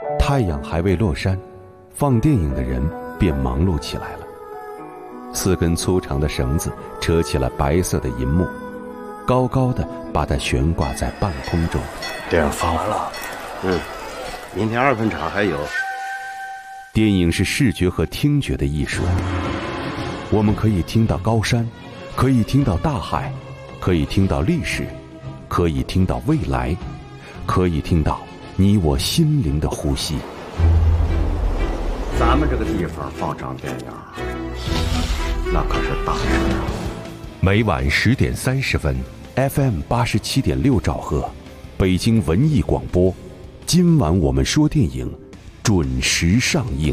太阳还未落山，放电影的人便忙碌起来了。4根粗长的绳子扯起了白色的银幕，高高的把它悬挂在半空中。 电影放完了，明天2分场还有。 电影是视觉和听觉的艺术，我们可以听到高山，可以听到大海，可以听到历史，可以听到未来，可以听到你我心灵的呼吸。 咱们这个地方放场电影，那可是大事啊！ 每晚10点30分 ，FM 87.6兆赫，北京文艺广播。今晚我们说电影，准时上映。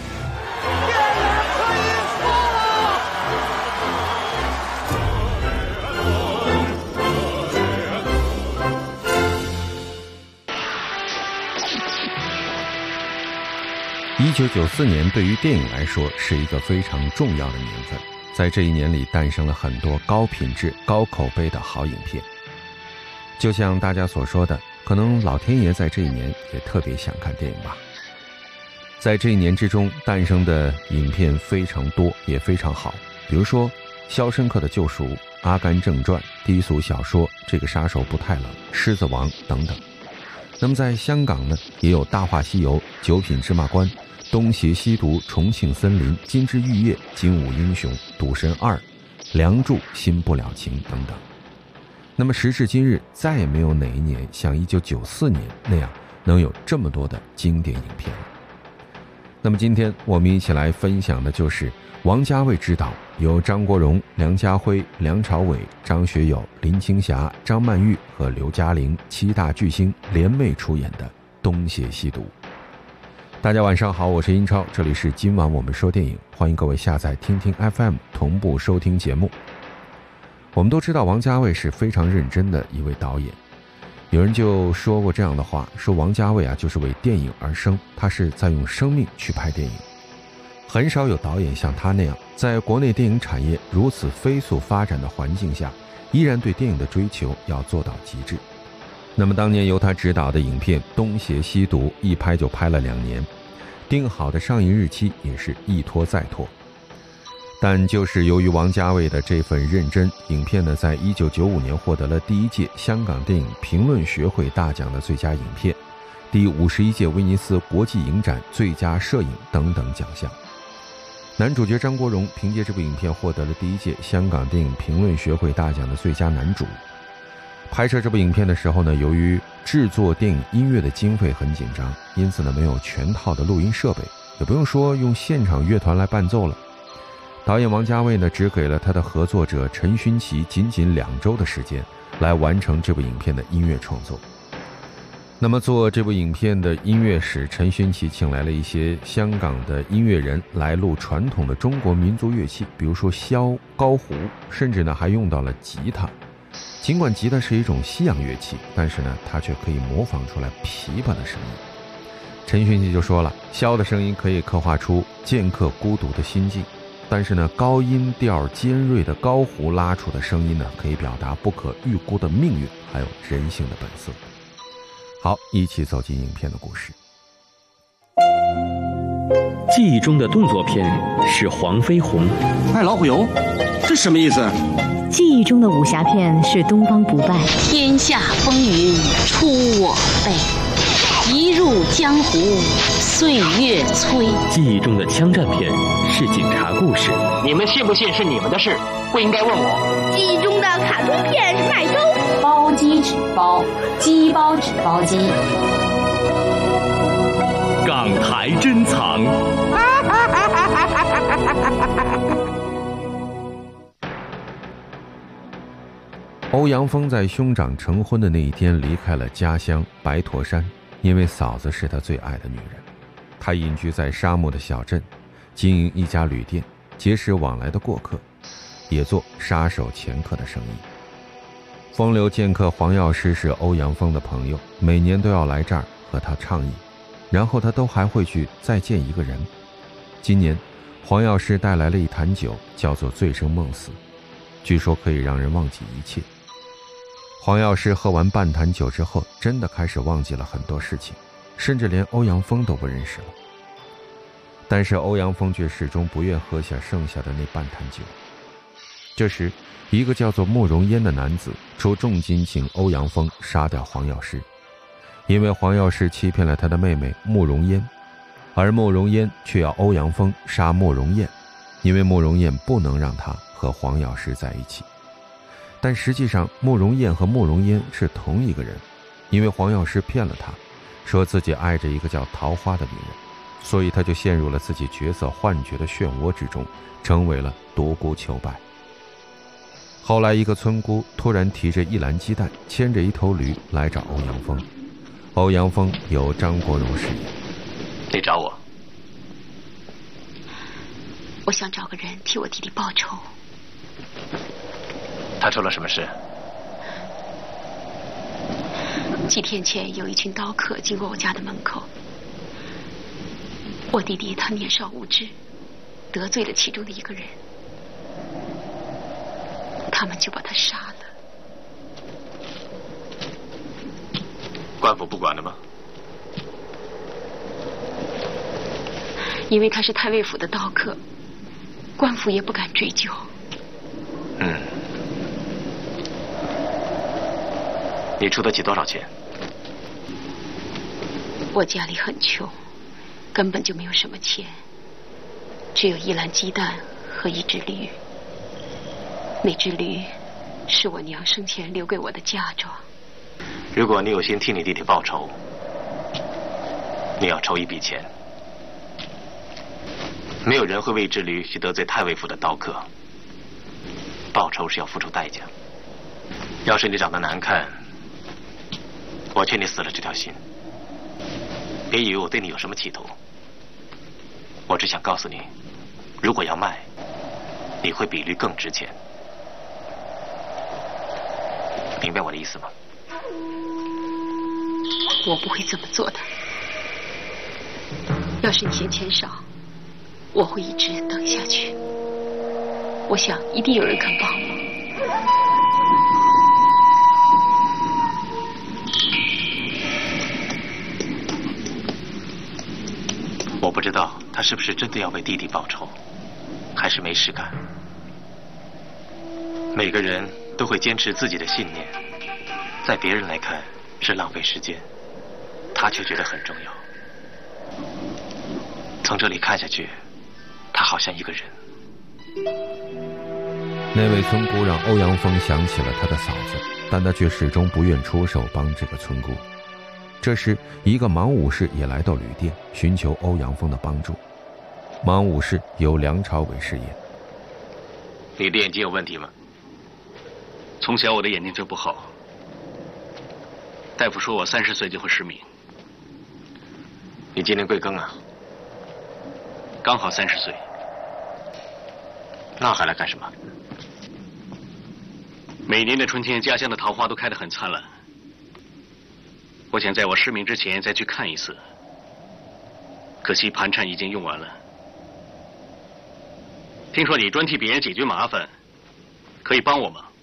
1994年对于电影来说是一个非常重要的年份，在这一年里诞生了很多高品质、高口碑的好影片。就像大家所说的，可能老天爷在这一年也特别想看电影吧。在这一年之中诞生的影片非常多，也非常好，比如说《肖申克的救赎》、《阿甘正传》、《低俗小说》、《这个杀手不太冷》、《狮子王》等等。那么在香港呢，也有《大话西游》、《九品芝麻官》、《东邪西毒》、《重庆森林》、《金枝玉叶》、《精武英雄》、《赌神2》、《梁祝》、《新不了情》等等。那么时至今日，再也没有哪一年像1994年那样能有这么多的经典影片了。那么今天我们一起来分享的就是王家卫执导，由张国荣、梁家辉、梁朝伟、张学友、林青霞、张曼玉和刘嘉玲7大巨星联袂出演的《东邪西毒》。大家晚上好，我是英超，这里是今晚我们说电影，欢迎各位下载听听 FM 同步收听节目。我们都知道王家卫是非常认真的一位导演，有人就说过这样的话，说王家卫就是为电影而生，他是在用生命去拍电影。很少有导演像他那样，在国内电影产业如此飞速发展的环境下，依然对电影的追求要做到极致。那么当年由他执导的影片《东邪西毒》一拍就拍了2年，定好的上映日期也是一拖再拖。但就是由于王家卫的这份认真，影片呢在1995年获得了第1届香港电影评论学会大奖的最佳影片，第51届威尼斯国际影展最佳摄影等等奖项。男主角张国荣凭借这部影片获得了第1届香港电影评论学会大奖的最佳男主。拍摄这部影片的时候呢，由于制作电影音乐的经费很紧张，因此呢没有全套的录音设备，也不用说用现场乐团来伴奏了。导演王家卫呢，只给了他的合作者陈勋奇仅2周的时间，来完成这部影片的音乐创作。那么做这部影片的音乐时，陈勋奇请来了一些香港的音乐人来录传统的中国民族乐器，比如说箫、高胡，甚至呢还用到了吉他。尽管吉他是一种西洋乐器，但是呢它却可以模仿出来琵琶的声音。陈勋奇就说了，箫的声音可以刻画出剑客孤独的心境，但是呢高音调尖锐的高胡拉出的声音呢，可以表达不可预估的命运，还有人性的本色。好，一起走进影片的故事。 记忆中的动作片是黄飞鸿， 卖老虎油，这什么意思？ 记忆中的武侠片是东方不败， 天下风云出我辈，一入江湖岁月催。 记忆中的枪战片是警察故事， 你们信不信是你们的事，不应该问我。 记忆中的卡通片是麦兜， 包鸡纸包，鸡包纸包鸡。 港台珍藏。 欧阳锋在兄长成婚的那一天离开了家乡白驼山，因为嫂子是他最爱的女人。他隐居在沙漠的小镇，经营一家旅店，结识往来的过客，也做杀手掮客的生意。风流剑客黄药师是欧阳锋的朋友，每年都要来这儿和他畅饮，然后他都还会去再见一个人。今年黄药师带来了一坛酒，叫做醉生梦死，据说可以让人忘记一切。黄药师喝完半坛酒之后，真的开始忘记了很多事情， 甚至连欧阳锋都不认识了。但是欧阳锋却始终不愿喝下剩下的那半坛酒。这时，一个叫做慕容嫣的男子出重金请欧阳锋杀掉黄药师，因为黄药师欺骗了他的妹妹慕容嫣，而慕容嫣却要欧阳锋杀慕容燕，因为慕容燕不能让他和黄药师在一起。但实际上慕容燕和慕容嫣是同一个人，因为黄药师骗了他，说自己爱着一个叫桃花的女人，所以他就陷入了自己角色幻觉的漩涡之中，成为了独孤求败。后来一个村姑突然提着一篮鸡蛋，牵着一头驴来找欧阳锋。欧阳锋由张国荣饰演。 你找我？ 我想找个人替我弟弟报仇。 他出了什么事？ 几天前有一群刀客经过我家的门口，我弟弟他年少无知，得罪了其中的一个人，他们就把他杀了。 官府不管了吗？ 因为他是太尉府的刀客，官府也不敢追究。 你出得起多少钱？ 我家里很穷，根本就没有什么钱，只有一篮鸡蛋和一只驴。那只驴是我娘生前留给我的嫁妆。 如果你有心替你弟弟报仇，你要筹一笔钱。没有人会为一只驴去得罪太尉府的刀客，报仇是要付出代价。要是你长得难看，我劝你死了这条心。别以为我对你有什么企图，我只想告诉你，如果要卖，你会比驴更值钱。明白我的意思吗？ 我不会这么做的。要是你嫌钱少，我会一直等下去。我想一定有人肯帮我。 我不知道他是不是真的要为弟弟报仇，还是没事干。每个人都会坚持自己的信念，在别人来看是浪费时间，他却觉得很重要。从这里看下去，他好像一个人。 那位村姑让欧阳锋想起了他的嫂子，但他却始终不愿出手帮这个村姑。这时，一个盲武士也来到旅店，寻求欧阳锋的帮助。盲武士由梁朝伟饰演。 你的眼睛有问题吗？ 从小我的眼睛就不好，大夫说我30岁就会失明。 你今年贵庚啊？ 刚好30岁。 那还来干什么？ 每年的春天，家乡的桃花都开得很灿烂。我想在我失明之前再去看一次，可惜盘缠已经用完了。听说你专替别人解决麻烦，可以帮我吗？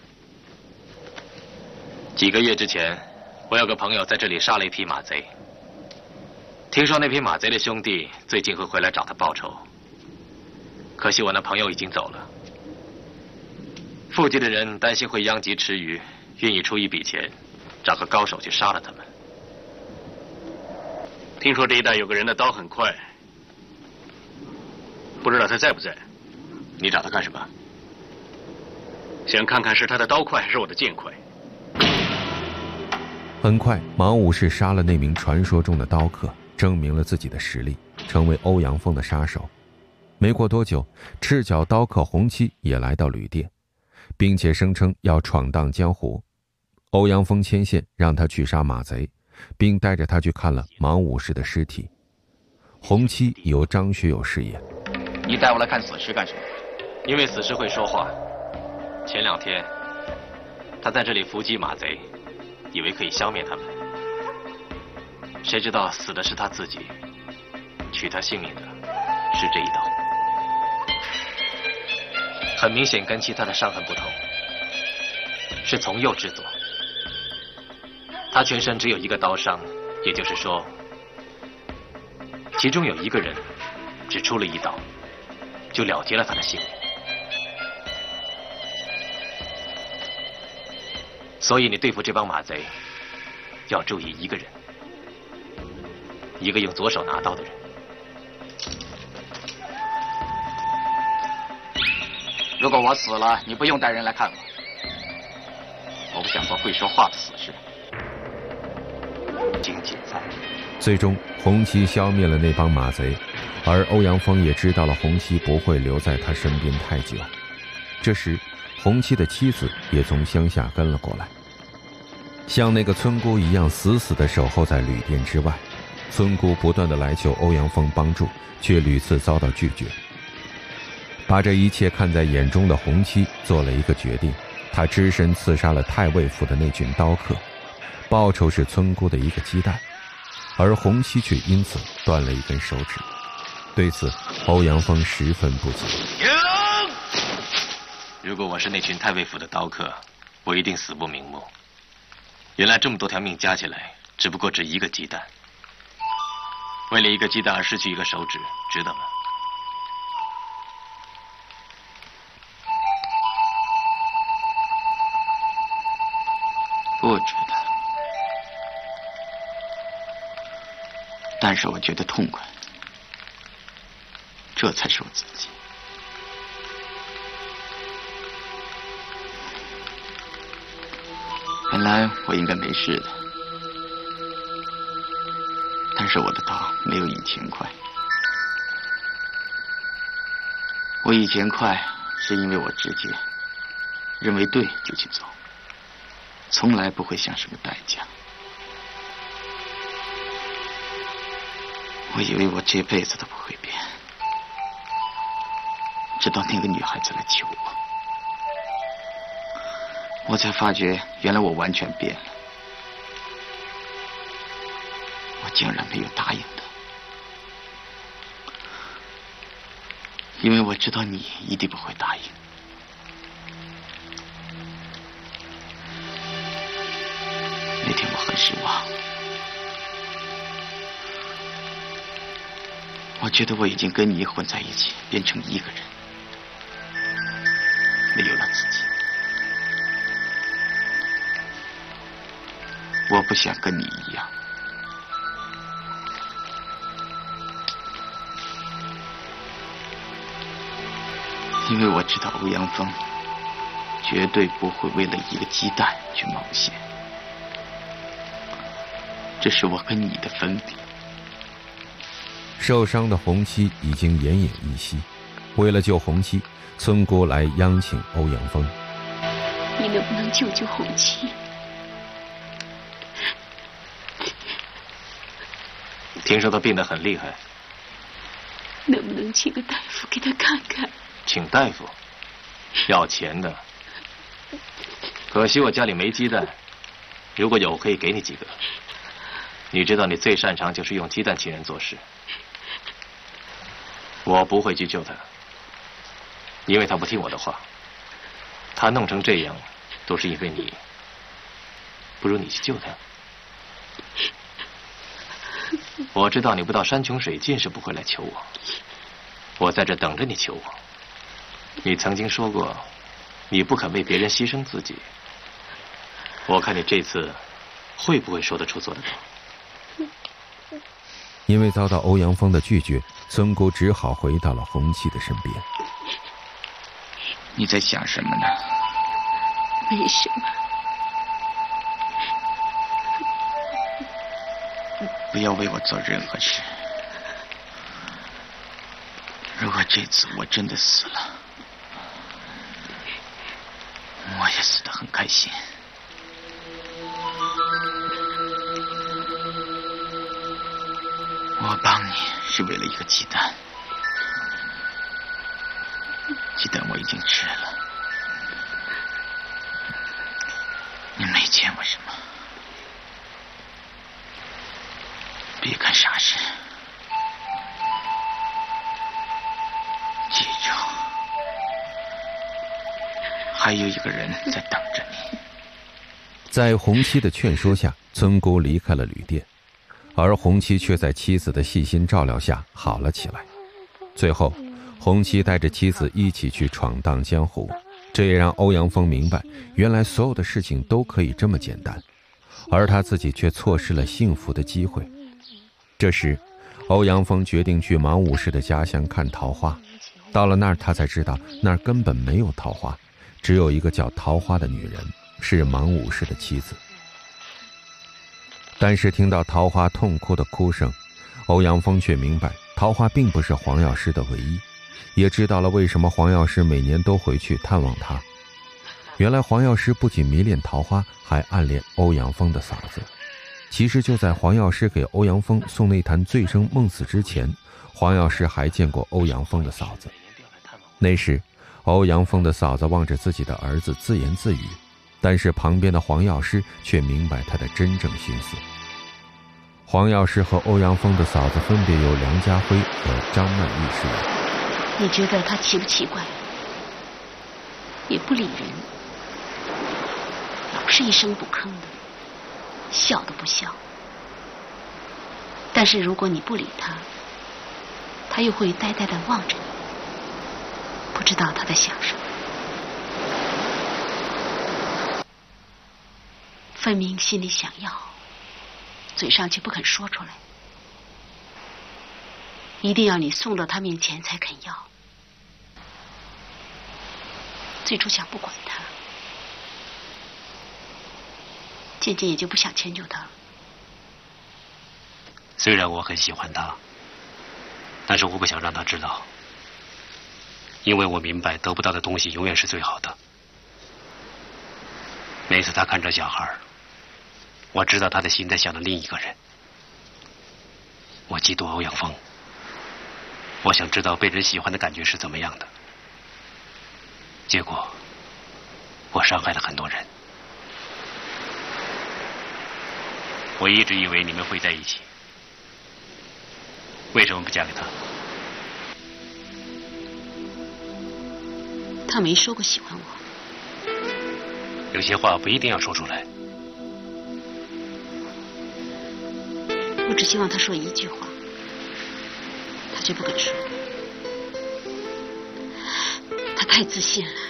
几个月之前，我有个朋友在这里杀了一匹马贼。听说那匹马贼的兄弟最近会回来找他报仇，可惜我那朋友已经走了。附近的人担心会殃及池鱼，愿意出一笔钱，找个高手去杀了他们。 听说这一带有个人的刀很快，不知道他在不在？ 你找他干什么？ 想看看是他的刀快还是我的剑快。 很快，盲武士杀了那名传说中的刀客，证明了自己的实力，成为欧阳锋的杀手。没过多久，赤脚刀客洪七也来到旅店，并且声称要闯荡江湖。欧阳锋牵线让他去杀马贼，并带着他去看了盲武士的尸体。洪七由张学友饰演。 你带我来看死尸干什么？因为死尸会说话。前2天，他在这里伏击马贼，以为可以消灭他们，谁知道死的是他自己，取他性命的是这一刀。很明显跟其他的伤痕不同，是从右制作。他全身只有一个刀伤，也就是说， 其中有一个人只出了一刀，就了结了他的性命。所以你对付这帮马贼，要注意一个人，一个用左手拿刀的人。 如果我死了，你不用带人来看我。我不想做会说话的死士。经解散。 最终，洪七消灭了那帮马贼，而欧阳锋也知道了洪七不会留在他身边太久。这时，洪七的妻子也从乡下跟了过来，像那个村姑一样死死地守候在旅店之外。村姑不断地来求欧阳锋帮助，却屡次遭到拒绝。把这一切看在眼中的洪七做了一个决定，他只身刺杀了太尉府的那群刀客，报酬是村姑的一个鸡蛋，而洪七却因此断了一根手指。对此，欧阳锋十分不解。 如果我是那群太尉府的刀客，我一定死不瞑目。原来这么多条命加起来，只不过值一个鸡蛋。为了一个鸡蛋而失去一个手指，值得吗？ 不值得，但是我觉得痛快，这才是我自己。本来我应该没事的，但是我的刀没有以前快。我以前快是因为我直觉，认为对就去做。从来不会想什么代价。我以为我这辈子都不会变，直到那个女孩子来求我，我才发觉原来我完全变了。我竟然没有答应她，因为我知道你一定不会答应。那天我很失望，我觉得我已经跟你混在一起，变成一个人，没有了自己。我不想跟你一样，因为我知道欧阳锋绝对不会为了一个鸡蛋去冒险。这是我跟你的分别。 受伤的洪七已经奄奄一息，为了救洪七，村姑来央请欧阳锋： 你能不能救救洪七？ 听说他病得很厉害， 能不能请个大夫给他看看？ 请大夫？要钱的。可惜我家里没鸡蛋，如果有，我可以给你几个。你知道你最擅长就是用鸡蛋请人做事。我不会去救他，因为他不听我的话。他弄成这样，都是因为你。不如你去救他。我知道你不到山穷水尽是不会来求我，我在这等着你求我。你曾经说过，你不肯为别人牺牲自己。我看你这次会不会说得出做得到？ 因为遭到欧阳锋的拒绝，村姑只好回到了洪七的身边。 你在想什么呢？ 没什么。 不要为我做任何事。如果这次我真的死了，我也死得很开心。我帮你是为了一个鸡蛋，鸡蛋我已经吃了。你没欠我什么，别干傻事。记住，还有一个人在等着你。 在洪七的劝说下，村姑离开了旅店。 而洪七却在妻子的细心照料下好了起来。最后，洪七带着妻子一起去闯荡江湖，这也让欧阳锋明白，原来所有的事情都可以这么简单，而他自己却错失了幸福的机会。这时，欧阳锋决定去芒武士的家乡看桃花。到了那儿，他才知道那儿根本没有桃花，只有一个叫桃花的女人，是芒武士的妻子。但是听到桃花痛哭的哭声，欧阳锋却明白桃花并不是黄药师的唯一，也知道了为什么黄药师每年都回去探望他。原来黄药师不仅迷恋桃花，还暗恋欧阳锋的嫂子。其实就在黄药师给欧阳锋送那坛醉生梦死之前，黄药师还见过欧阳锋的嫂子。那时欧阳锋的嫂子望着自己的儿子自言自语，但是旁边的黄药师却明白他的真正心思。黄药师和欧阳锋的嫂子分别由梁家辉和张曼玉饰演。 你觉得他奇不奇怪？也不理人，老是一声不吭的，笑都不笑。但是如果你不理他，他又会呆呆地望着你，不知道他在想什么。分明心里想要，嘴上却不肯说出来，一定要你送到他面前才肯要。最初想不管他，渐渐也就不想迁就他了。 虽然我很喜欢他，但是我不想让他知道，因为我明白得不到的东西永远是最好的。每次他看着小孩，我知道他的心在想着另一个人。我嫉妒欧阳锋，我想知道被人喜欢的感觉是怎么样的。结果我伤害了很多人。我一直以为你们会在一起，为什么不嫁给他？ 他没说过喜欢我。 有些话不一定要说出来。 我只希望他说一句话，他却不肯说。他太自信了，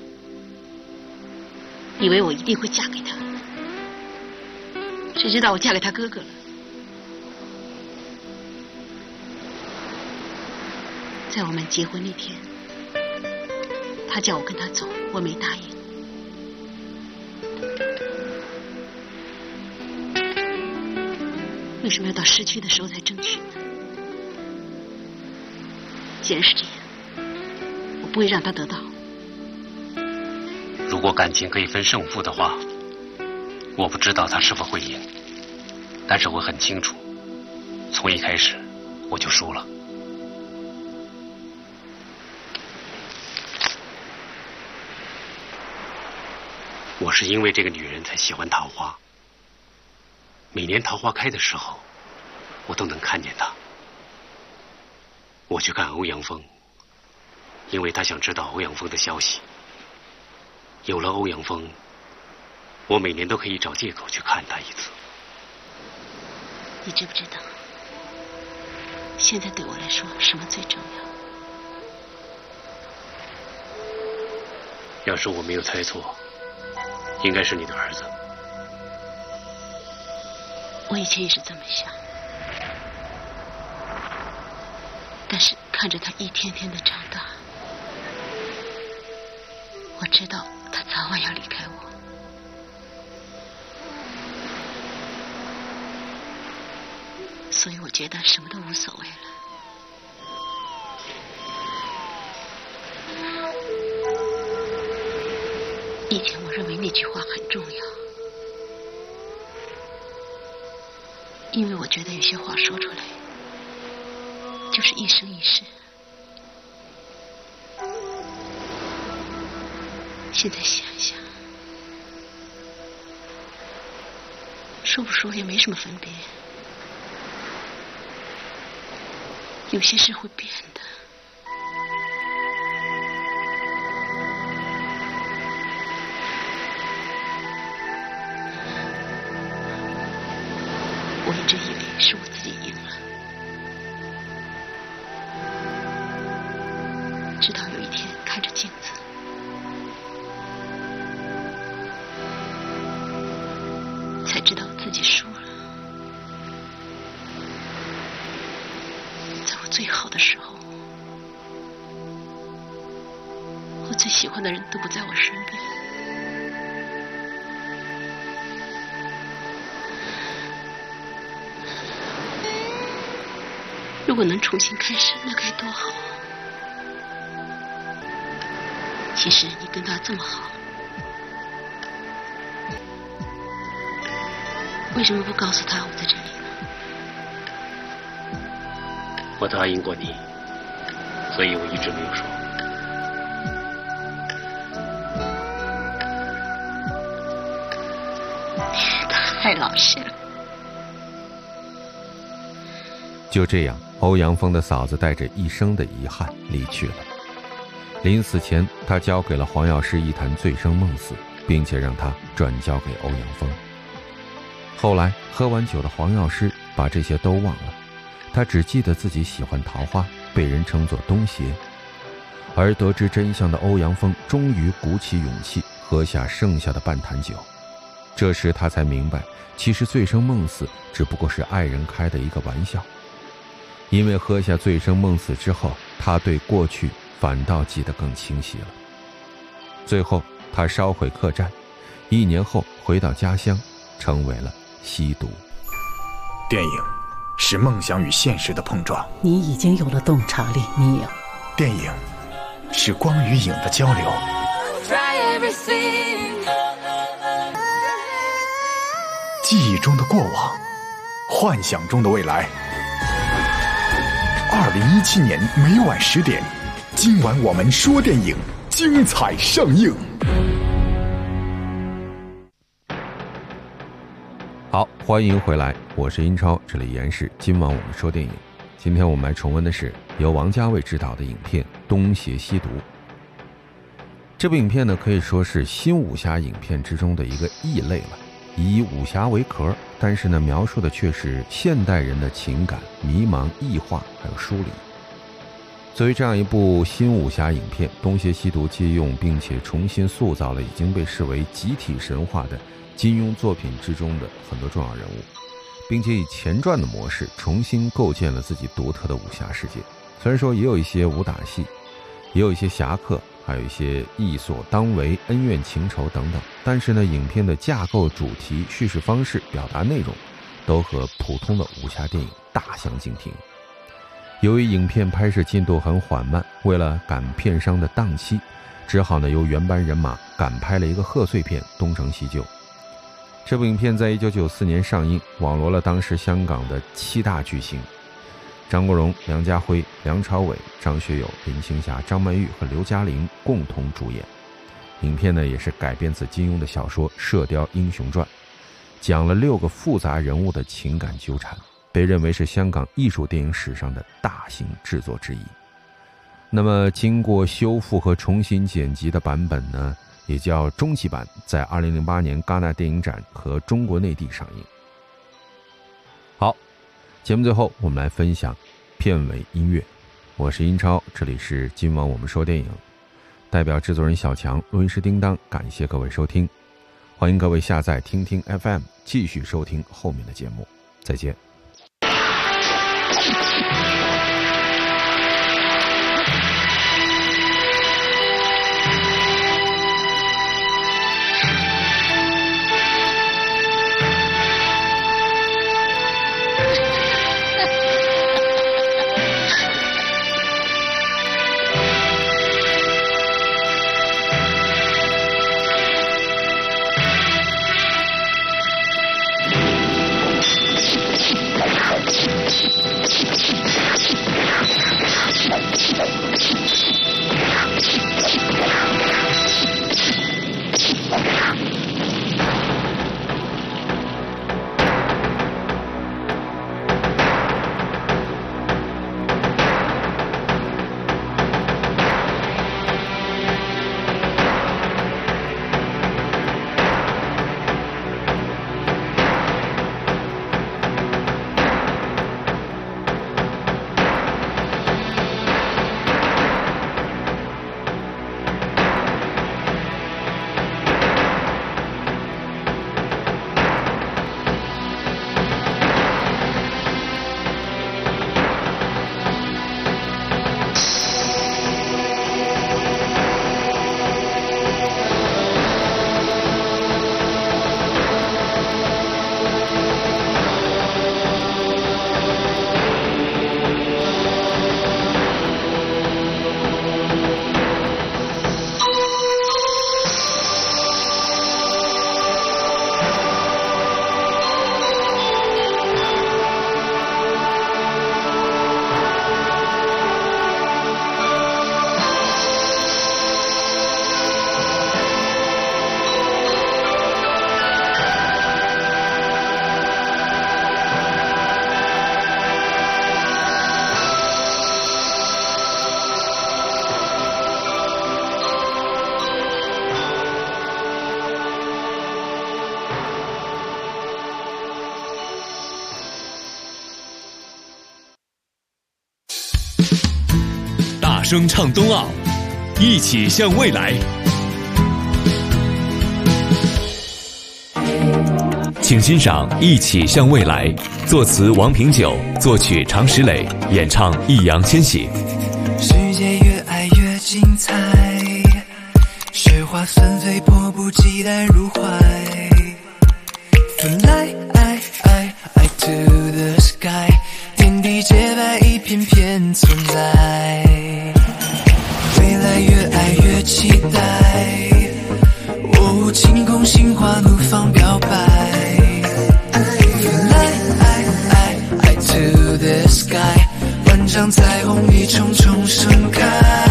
以为我一定会嫁给他，谁知道我嫁给他哥哥了。在我们结婚那天，他叫我跟他走，我没答应。为什么要到失去的时候才争取呢？既然是这样，我不会让他得到。 如果感情可以分胜负的话，我不知道他是否会赢，但是我很清楚，从一开始我就输了。我是因为这个女人才喜欢桃花。每年桃花开的时候，我都能看见她。我去看欧阳锋，因为他想知道欧阳锋的消息。有了欧阳锋，我每年都可以找借口去看他一次。 你知不知道，现在对我来说什么最重要？要是我没有猜错，应该是你的儿子。 我以前也是这么想，但是看着他一天天的长大，我知道他早晚要离开我。所以我觉得什么都无所谓了。以前我认为那句话很重要，因为我觉得有些话说出来就是一生一世。现在想想，说不说也没什么分别。有些事会变的。我一直以为是我自己赢了。直到有一天看着镜子，才知道自己输了。在我最好的时候，我最喜欢的人都不在我身边。如果能重新开始，那该多好啊！其实你跟他这么好，为什么不告诉他我在这里呢？ 我答应过你，所以我一直没有说。 太老实了。 就这样，欧阳锋的嫂子带着一生的遗憾离去了。临死前，他交给了黄药师一坛醉生梦死，并且让他转交给欧阳锋。后来喝完酒的黄药师把这些都忘了，他只记得自己喜欢桃花，被人称作东邪。而得知真相的欧阳锋终于鼓起勇气喝下剩下的半坛酒。这时他才明白，其实醉生梦死只不过是爱人开的一个玩笑。因为喝下醉生梦死之后，他对过去反倒记得更清晰了。最后他烧毁客栈，1年后回到家乡，成为了吸毒。 电影是梦想与现实的碰撞， 你已经有了洞察力，你有。 电影是光与影的交流，记忆中的过往，幻想中的未来。2017年每晚10点，今晚我们说电影，精彩上映。 好，欢迎回来，我是英超，这里依然是今晚我们说电影。今天我们来重温的是由王家卫执导的影片《东邪西毒》。这部影片呢，可以说是新武侠影片之中的一个异类了，以武侠为壳，但是呢，描述的却是现代人的情感、迷茫、异化还有疏离。作为这样一部新武侠影片，《东邪西毒》借用并且重新塑造了已经被视为集体神话的金庸作品之中的很多重要人物，并且以前传的模式重新构建了自己独特的武侠世界。虽然说也有一些武打戏，也有一些侠客，还有一些义所当为、恩怨情仇等等，但是呢，影片的架构、主题、叙事方式、表达内容都和普通的武侠电影大相径庭。由于影片拍摄进度很缓慢，为了赶片商的档期，只好呢由原班人马赶拍了一个贺岁片《东成西就》。这部影片在1994年上映，网罗了当时香港的7大巨星：张国荣、梁家辉、梁朝伟、张学友、林青霞、张曼玉和刘嘉玲共同主演。影片呢也是改编自金庸的小说《射雕英雄传》，讲了6个复杂人物的情感纠缠，被认为是香港艺术电影史上的大型制作之一。那么经过修复和重新剪辑的版本呢，也叫终极版，在2008年戛纳电影展和中国内地上映。好，节目最后我们来分享片尾音乐。我是英超，这里是今晚我们说电影，代表制作人小强，录音师叮当，感谢各位收听，欢迎各位下载听听 FM 继续收听后面的节目，再见。 声唱冬奥，一起向未来。请欣赏《一起向未来》，作词王平久，作曲常石磊，演唱易烊千玺。 世界越爱越精彩，雪花纷飞，迫不及待入怀。Fly to the sky， 天地洁白，一片片存在。未来越爱越期待，哦，晴空心花怒放表白。Fly to the sky， 万丈彩虹一重重盛开。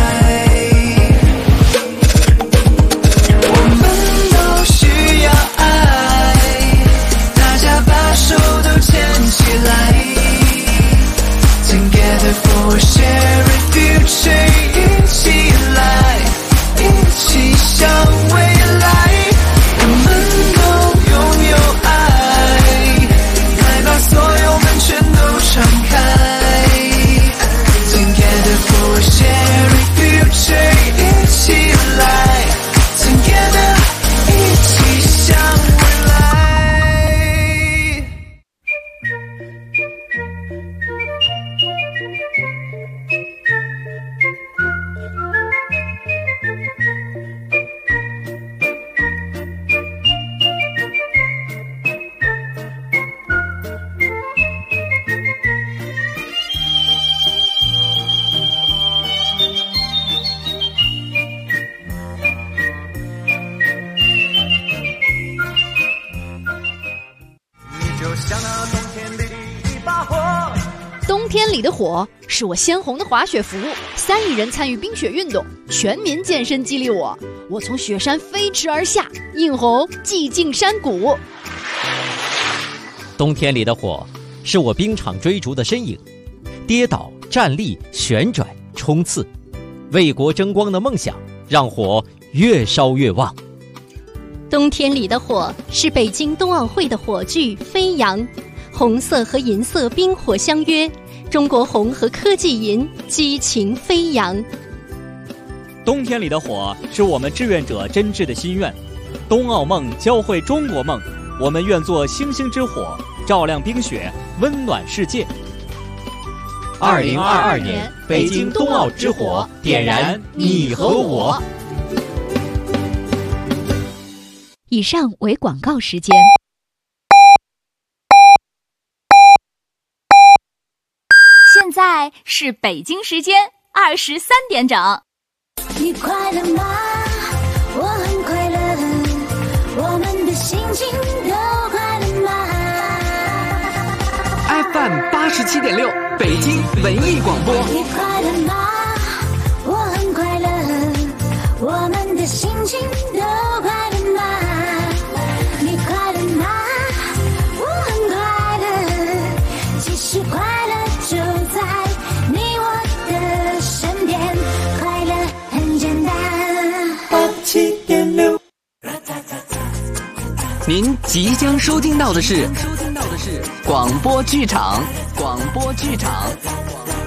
我们都需要爱，大家把手都牵起来。Together for a shared future， 一起来，一起向未来。我们都拥有爱，来把所有门全都敞开。Together for a shared future， 一起来 ，Together 一起向未来。 冬天里的火是我鲜红的滑雪服，3亿人参与冰雪运动，全民健身激励我。我从雪山飞驰而下，映红寂静山谷。 冬天里的火是我冰场追逐的身影，跌倒、站立、旋转、冲刺，为国争光的梦想让火越烧越旺。 冬天里的火是北京冬奥会的火炬飞扬，红色和银色冰火相约，中国红和科技银激情飞扬。 冬天里的火是我们志愿者真挚的心愿，冬奥梦教会中国梦，我们愿做星星之火，照亮冰雪，温暖世界。 2022年北京冬奥之火，点燃你和我。 以上为广告时间。 现在是北京时间23点整。 你快乐吗？我很快乐，我们的心情都快乐吗 ？FM 87.6，北京文艺广播。 你快乐吗？我很快乐，我们的心情都快乐吗？你快乐吗？我很快乐，其实快乐就在你我的身边，快乐很简单。 87.6，您即将收听到的是广播剧场。